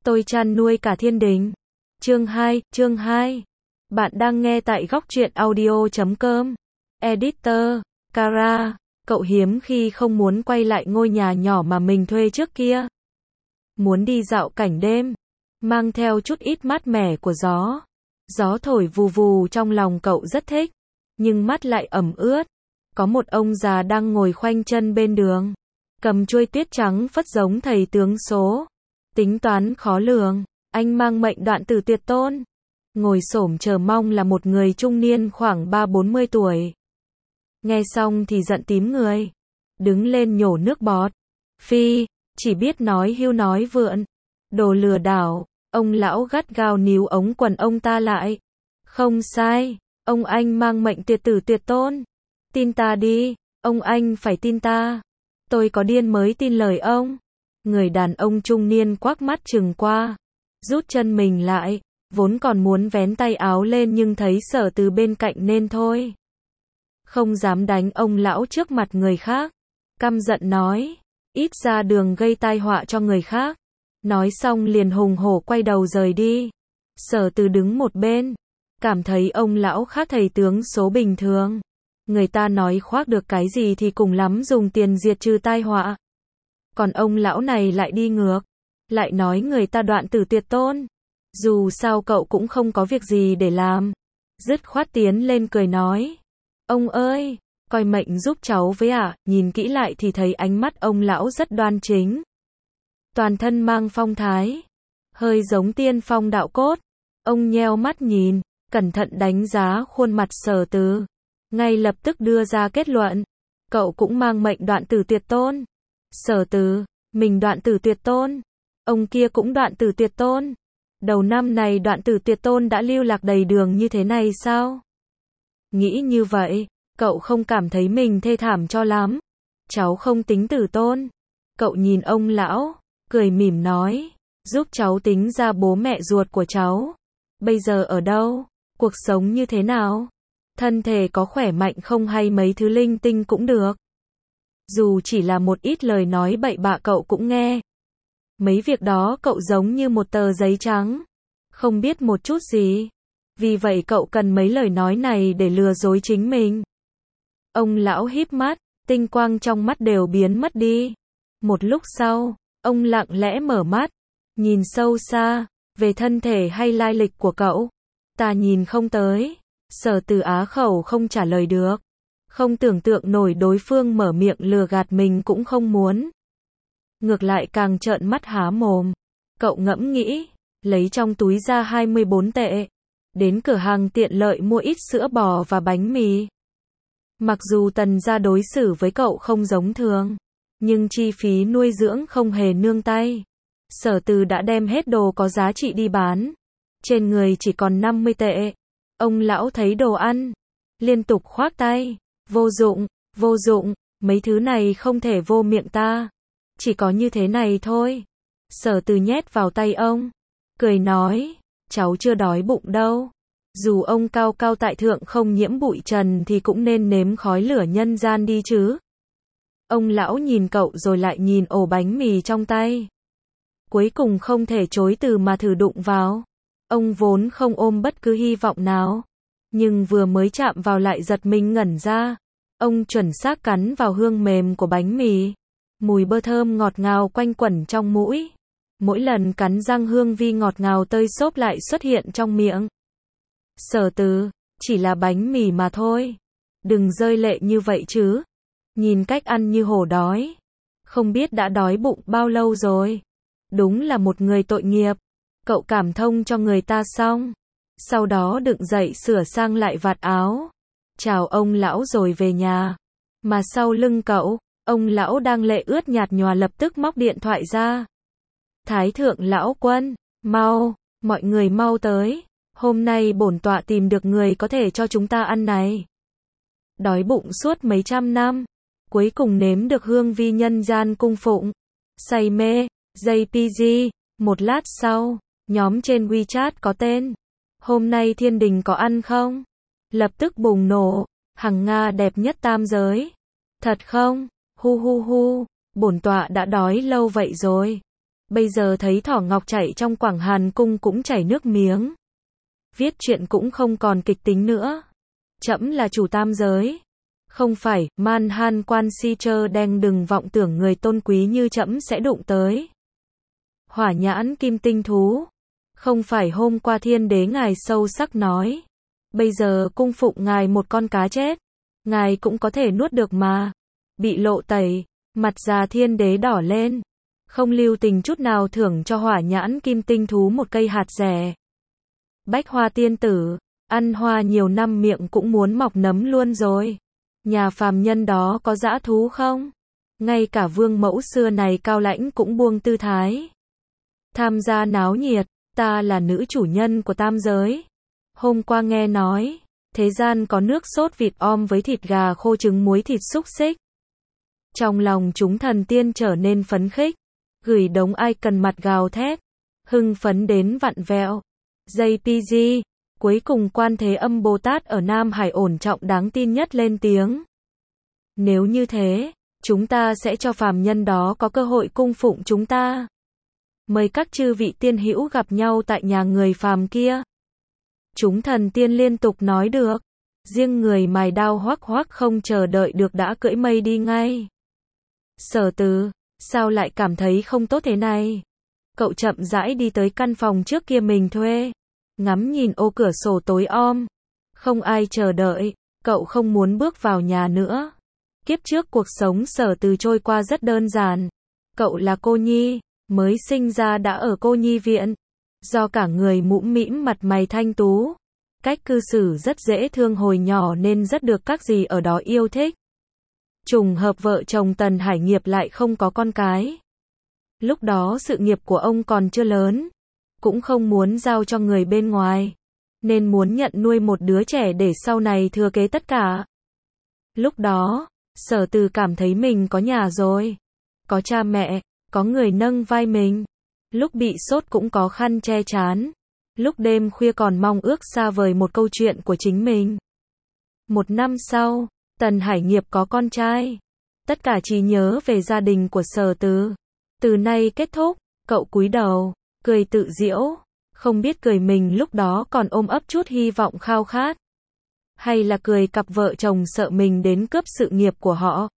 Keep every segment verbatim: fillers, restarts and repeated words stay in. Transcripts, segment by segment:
Tôi chăn nuôi cả thiên đình. Chương hai, chương hai. Bạn đang nghe tại góc truyện audio chấm com. Editor, Kara, cậu hiếm khi không muốn quay lại ngôi nhà nhỏ mà mình thuê trước kia. Muốn đi dạo cảnh đêm, mang theo chút ít mát mẻ của gió. Gió thổi vù vù trong lòng cậu rất thích, nhưng mắt lại ẩm ướt. Có một ông già đang ngồi khoanh chân bên đường, cầm chuôi tuyết trắng phất giống thầy tướng số. Tính toán khó lường, anh mang mệnh đoạn tử tuyệt tôn. Ngồi xổm chờ mong là một người trung niên khoảng ba bốn mươi tuổi. Nghe xong thì giận tím người, đứng lên nhổ nước bọt. Phi, chỉ biết nói hưu nói vượn. Đồ lừa đảo, ông lão gắt gao níu ống quần ông ta lại. Không sai, ông anh mang mệnh tuyệt tử tuyệt tôn. Tin ta đi, ông anh phải tin ta. Tôi có điên mới tin lời ông. Người đàn ông trung niên quắc mắt chừng qua, rút chân mình lại, vốn còn muốn vén tay áo lên nhưng thấy Sở Từ bên cạnh nên thôi. Không dám đánh ông lão trước mặt người khác, căm giận nói, ít ra đường gây tai họa cho người khác. Nói xong liền hùng hổ quay đầu rời đi. Sở Từ đứng một bên, cảm thấy ông lão khác thầy tướng số bình thường. Người ta nói khoác được cái gì thì cùng lắm dùng tiền diệt trừ tai họa. Còn ông lão này lại đi ngược, lại nói người ta đoạn tử tuyệt tôn. Dù sao cậu cũng không có việc gì để làm, dứt khoát tiến lên cười nói, ông ơi, coi mệnh giúp cháu với ạ. À? Nhìn kỹ lại thì thấy ánh mắt ông lão rất đoan chính, toàn thân mang phong thái, hơi giống tiên phong đạo cốt. Ông nheo mắt nhìn, cẩn thận đánh giá khuôn mặt Sở Từ, ngay lập tức đưa ra kết luận, cậu cũng mang mệnh đoạn tử tuyệt tôn. Sở Từ, mình đoạn tử tuyệt tôn, ông kia cũng đoạn tử tuyệt tôn. Đầu năm này đoạn tử tuyệt tôn đã lưu lạc đầy đường như thế này sao? Nghĩ như vậy, cậu không cảm thấy mình thê thảm cho lắm. Cháu không tính tử tôn. Cậu nhìn ông lão, cười mỉm nói, giúp cháu tính ra bố mẹ ruột của cháu bây giờ ở đâu, cuộc sống như thế nào, thân thể có khỏe mạnh không hay mấy thứ linh tinh cũng được. Dù chỉ là một ít lời nói bậy bạ cậu cũng nghe. Mấy việc đó cậu giống như một tờ giấy trắng, không biết một chút gì. Vì vậy cậu cần mấy lời nói này để lừa dối chính mình. Ông lão híp mắt, tinh quang trong mắt đều biến mất đi. Một lúc sau, ông lặng lẽ mở mắt, nhìn sâu xa, về thân thể hay lai lịch của cậu. Ta nhìn không tới. Sở Từ á khẩu không trả lời được. Không tưởng tượng nổi đối phương mở miệng lừa gạt mình cũng không muốn. Ngược lại càng trợn mắt há mồm. Cậu ngẫm nghĩ, lấy trong túi ra hai mươi bốn tệ. Đến cửa hàng tiện lợi mua ít sữa bò và bánh mì. Mặc dù Tần gia đối xử với cậu không giống thường, nhưng chi phí nuôi dưỡng không hề nương tay. Sở Từ đã đem hết đồ có giá trị đi bán. Trên người chỉ còn năm mươi tệ. Ông lão thấy đồ ăn, liên tục khoác tay. Vô dụng, vô dụng, mấy thứ này không thể vô miệng ta. Chỉ có như thế này thôi. Sở Từ nhét vào tay ông, cười nói, cháu chưa đói bụng đâu. Dù ông cao cao tại thượng không nhiễm bụi trần thì cũng nên nếm khói lửa nhân gian đi chứ. Ông lão nhìn cậu rồi lại nhìn ổ bánh mì trong tay. Cuối cùng không thể chối từ mà thử đụng vào. Ông vốn không ôm bất cứ hy vọng nào, nhưng vừa mới chạm vào lại giật mình ngẩn ra. Ông chuẩn xác cắn vào hương mềm của bánh mì. Mùi bơ thơm ngọt ngào quanh quẩn trong mũi. Mỗi lần cắn răng hương vi ngọt ngào tơi xốp lại xuất hiện trong miệng. Sở Từ, chỉ là bánh mì mà thôi. Đừng rơi lệ như vậy chứ. Nhìn cách ăn như hổ đói. Không biết đã đói bụng bao lâu rồi. Đúng là một người tội nghiệp. Cậu cảm thông cho người ta xong. Sau đó đựng dậy sửa sang lại vạt áo. Chào ông lão rồi về nhà. Mà sau lưng cậu, ông lão đang lệ ướt nhạt nhòa lập tức móc điện thoại ra. Thái thượng lão quân, mau, mọi người mau tới. Hôm nay bổn tọa tìm được người có thể cho chúng ta ăn này. Đói bụng suốt mấy trăm năm, cuối cùng nếm được hương vi nhân gian cung phụng. Say mê, gi pê giê. Một lát sau, nhóm trên WeChat có tên. Hôm nay thiên đình có ăn không? Lập tức bùng nổ. Hằng Nga đẹp nhất tam giới. Thật không? Hu hu hu. Bổn tọa đã đói lâu vậy rồi. Bây giờ thấy thỏ ngọc chạy trong Quảng Hàn cung cũng chảy nước miếng. Viết chuyện cũng không còn kịch tính nữa. Trẫm là chủ tam giới. Không phải, Man Han Quan Si Chơ Đen đừng vọng tưởng người tôn quý như trẫm sẽ đụng tới. Hỏa nhãn kim tinh thú. Không phải hôm qua thiên đế ngài sâu sắc nói. Bây giờ cung phụng ngài một con cá chết. Ngài cũng có thể nuốt được mà. Bị lộ tẩy, mặt già thiên đế đỏ lên. Không lưu tình chút nào thưởng cho hỏa nhãn kim tinh thú một cây hạt rẻ. Bách hoa tiên tử, ăn hoa nhiều năm miệng cũng muốn mọc nấm luôn rồi. Nhà phàm nhân đó có dã thú không? Ngay cả vương mẫu xưa này cao lãnh cũng buông tư thái. Tham gia náo nhiệt, ta là nữ chủ nhân của tam giới. Hôm qua nghe nói, thế gian có nước sốt vịt om với thịt gà khô trứng muối thịt xúc xích. Trong lòng chúng thần tiên trở nên phấn khích, gửi đống ai cần mặt gào thét, hưng phấn đến vặn vẹo. gi pê giê, cuối cùng Quan Thế Âm Bồ Tát ở Nam Hải ổn trọng đáng tin nhất lên tiếng. Nếu như thế, chúng ta sẽ cho phàm nhân đó có cơ hội cung phụng chúng ta. Mời các chư vị tiên hữu gặp nhau tại nhà người phàm kia. Chúng thần tiên liên tục nói được. Riêng người mài đao hoắc hoắc không chờ đợi được đã cưỡi mây đi ngay. Sở Từ, sao lại cảm thấy không tốt thế này? Cậu chậm rãi đi tới căn phòng trước kia mình thuê. Ngắm nhìn ô cửa sổ tối om. Không ai chờ đợi, cậu không muốn bước vào nhà nữa. Kiếp trước cuộc sống Sở Từ trôi qua rất đơn giản. Cậu là cô nhi, mới sinh ra đã ở cô nhi viện. Do cả người mũm mĩm mặt mày thanh tú. Cách cư xử rất dễ thương hồi nhỏ nên rất được các dì ở đó yêu thích. Trùng hợp vợ chồng Tần Hải Nghiệp lại không có con cái. Lúc đó sự nghiệp của ông còn chưa lớn. Cũng không muốn giao cho người bên ngoài. Nên muốn nhận nuôi một đứa trẻ để sau này thừa kế tất cả. Lúc đó, Sở Từ cảm thấy mình có nhà rồi. Có cha mẹ, có người nâng vai mình. Lúc bị sốt cũng có khăn che chán. Lúc đêm khuya còn mong ước xa vời một câu chuyện của chính mình. Một năm sau, Tần Hải Nghiệp có con trai. Tất cả trí nhớ về gia đình của Sở Từ. Từ nay kết thúc, cậu cúi đầu, cười tự giễu. Không biết cười mình lúc đó còn ôm ấp chút hy vọng khao khát. Hay là cười cặp vợ chồng sợ mình đến cướp sự nghiệp của họ.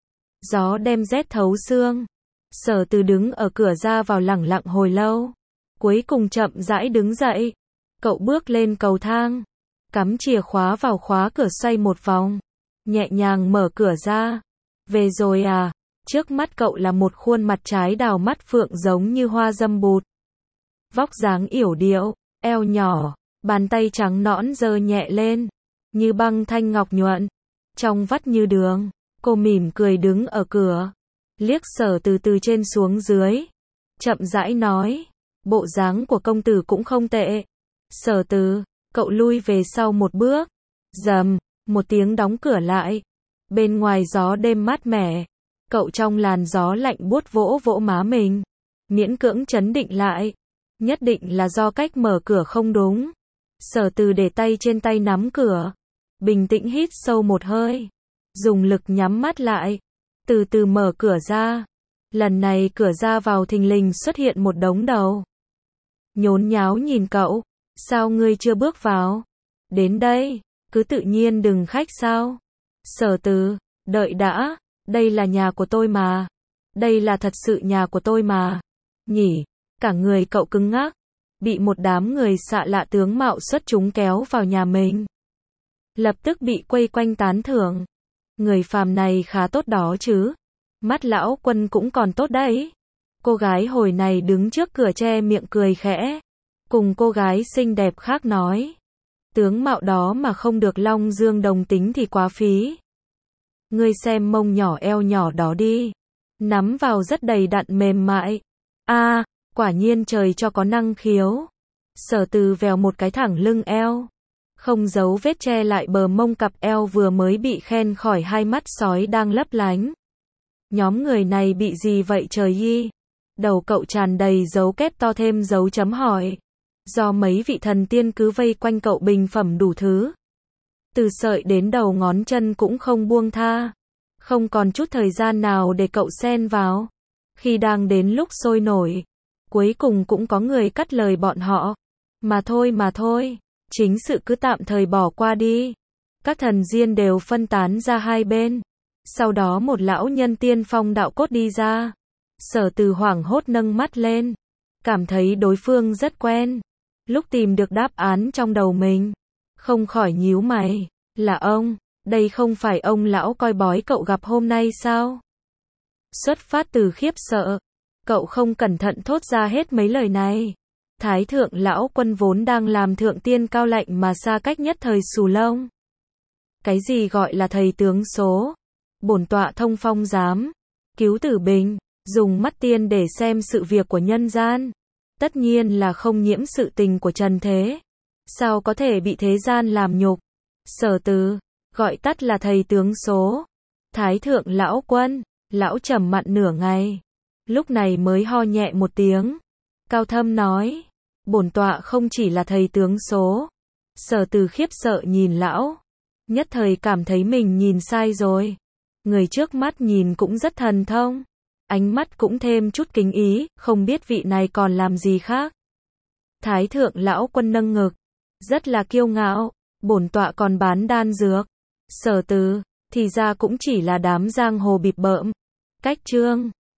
Gió đem rét thấu xương. Sở Từ đứng ở cửa ra vào lẳng lặng hồi lâu. Cuối cùng chậm rãi đứng dậy. Cậu bước lên cầu thang. Cắm chìa khóa vào khóa cửa xoay một vòng. Nhẹ nhàng mở cửa ra. Về rồi à? Trước mắt cậu là một khuôn mặt trái đào mắt phượng giống như hoa dâm bụt. Vóc dáng yểu điệu, eo nhỏ, bàn tay trắng nõn giơ nhẹ lên. Như băng thanh ngọc nhuận. Trong vắt như đường. Cô mỉm cười đứng ở cửa. Liếc Sở Từ từ trên xuống dưới. Chậm rãi nói. Bộ dáng của công tử cũng không tệ. Sở Từ, cậu lui về sau một bước. Rầm, một tiếng đóng cửa lại. Bên ngoài gió đêm mát mẻ. Cậu trong làn gió lạnh buốt vỗ vỗ má mình. Miễn cưỡng trấn định lại. Nhất định là do cách mở cửa không đúng. Sở Từ để tay trên tay nắm cửa. Bình tĩnh hít sâu một hơi. Dùng lực nhắm mắt lại. Từ từ mở cửa ra. Lần này cửa ra vào thình lình xuất hiện một đống đầu. Nhốn nháo nhìn cậu. Sao ngươi chưa bước vào? Đến đây, cứ tự nhiên đừng khách sao? Sở Từ, đợi đã, đây là nhà của tôi mà. Đây là thật sự nhà của tôi mà. Nhỉ, cả người cậu cứng ngắc. Bị một đám người xạ lạ tướng mạo xuất chúng kéo vào nhà mình. Lập tức bị quây quanh tán thưởng. Người phàm này khá tốt đó chứ. Mắt lão Quân cũng còn tốt đấy. Cô gái hồi này đứng trước cửa che miệng cười khẽ. Cùng cô gái xinh đẹp khác nói. Tướng mạo đó mà không được Long Dương đồng tính thì quá phí. Ngươi xem mông nhỏ eo nhỏ đó đi. Nắm vào rất đầy đặn mềm mại. A, à, quả nhiên trời cho có năng khiếu. Sở Từ vèo một cái thẳng lưng eo. Không giấu vết che lại bờ mông cặp eo vừa mới bị khen khỏi hai mắt sói đang lấp lánh. Nhóm người này bị gì vậy trời y? Đầu cậu tràn đầy dấu kép to thêm dấu chấm hỏi. Do mấy vị thần tiên cứ vây quanh cậu bình phẩm đủ thứ. Từ sợi đến đầu ngón chân cũng không buông tha. Không còn chút thời gian nào để cậu xen vào. Khi đang đến lúc sôi nổi, Cuối cùng cũng có người cắt lời bọn họ. Mà thôi mà thôi, chính sự cứ tạm thời bỏ qua đi. Các thần diên đều phân tán ra hai bên. Sau đó một lão nhân tiên phong đạo cốt đi ra. Sở Từ hoảng hốt nâng mắt lên, cảm thấy đối phương rất quen. Lúc tìm được đáp án trong đầu mình, không khỏi nhíu mày, là ông, đây không phải ông lão coi bói cậu gặp hôm nay sao? Xuất phát từ khiếp sợ, cậu không cẩn thận thốt ra hết mấy lời này. Thái thượng lão quân vốn đang làm thượng tiên cao lạnh mà xa cách nhất thời xù lông. Cái gì gọi là thầy tướng số? Bổn tọa thông phong giám, cứu tử bình, dùng mắt tiên để xem sự việc của nhân gian. Tất nhiên là không nhiễm sự tình của trần thế. Sao có thể bị thế gian làm nhục? Sở Từ, gọi tắt là thầy tướng số. Thái thượng lão quân, lão trầm mặn nửa ngày. Lúc này mới ho nhẹ một tiếng. Cao thâm nói, bổn tọa không chỉ là thầy tướng số. Sở Từ khiếp sợ nhìn lão. Nhất thời cảm thấy mình nhìn sai rồi. Người trước mắt nhìn cũng rất thần thông. Ánh mắt cũng thêm chút kính ý, không biết vị này còn làm gì khác. Thái thượng lão quân nâng ngực, rất là kiêu ngạo, bổn tọa còn bán đan dược. Sở Từ, thì ra cũng chỉ là đám giang hồ bịp bợm. Cách chương